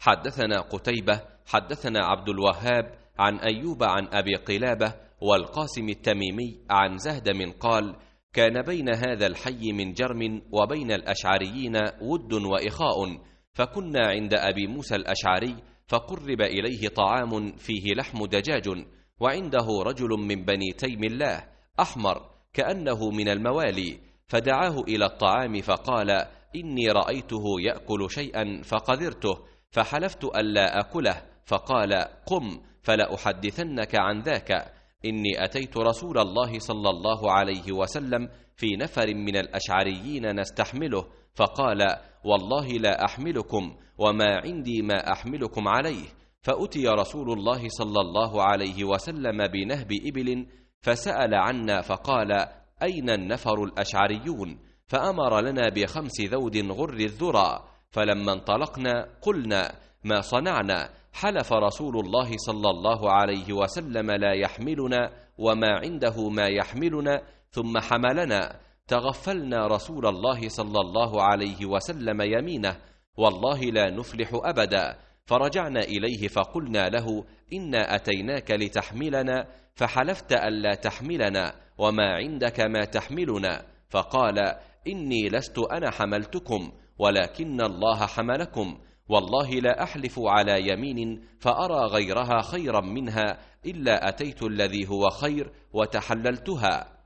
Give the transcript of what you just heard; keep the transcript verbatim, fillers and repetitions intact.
حدثنا قتيبة حدثنا عبد الوهاب عن أيوب عن أبي قلابة والقاسم التميمي عن زهدم قال: كان بين هذا الحي من جرم وبين الأشعريين ود وإخاء، فكنا عند أبي موسى الأشعري فقرب إليه طعام فيه لحم دجاج، وعنده رجل من بني تيم الله أحمر كأنه من الموالي، فدعاه إلى الطعام فقال: إني رأيته يأكل شيئا فقذرته، فحلفت ألا أكله، فقال: قم فلأحدثنك عن ذاك، إني أتيت رسول الله صلى الله عليه وسلم في نفر من الأشعريين نستحمله، فقال: والله لا أحملكم وما عندي ما أحملكم عليه. فأتي رسول الله صلى الله عليه وسلم بنهب إبل فسأل عنا فقال: أين النفر الأشعريون؟ فأمر لنا بخمس ذود غر الذرى، فلما انطلقنا قلنا: ما صنعنا؟ حلف رسول الله صلى الله عليه وسلم لا يحملنا وما عنده ما يحملنا، ثم حملنا. تغفلنا رسول الله صلى الله عليه وسلم يمينه: والله لا نفلح أبدا. فرجعنا إليه فقلنا له: إنا أتيناك لتحملنا فحلفت ألا تحملنا وما عندك ما تحملنا. فقال: إني لست أنا حملتكم ولكن الله حملكم، والله لا أحلف على يمين فأرى غيرها خيرا منها إلا أتيت الذي هو خير وتحللتها.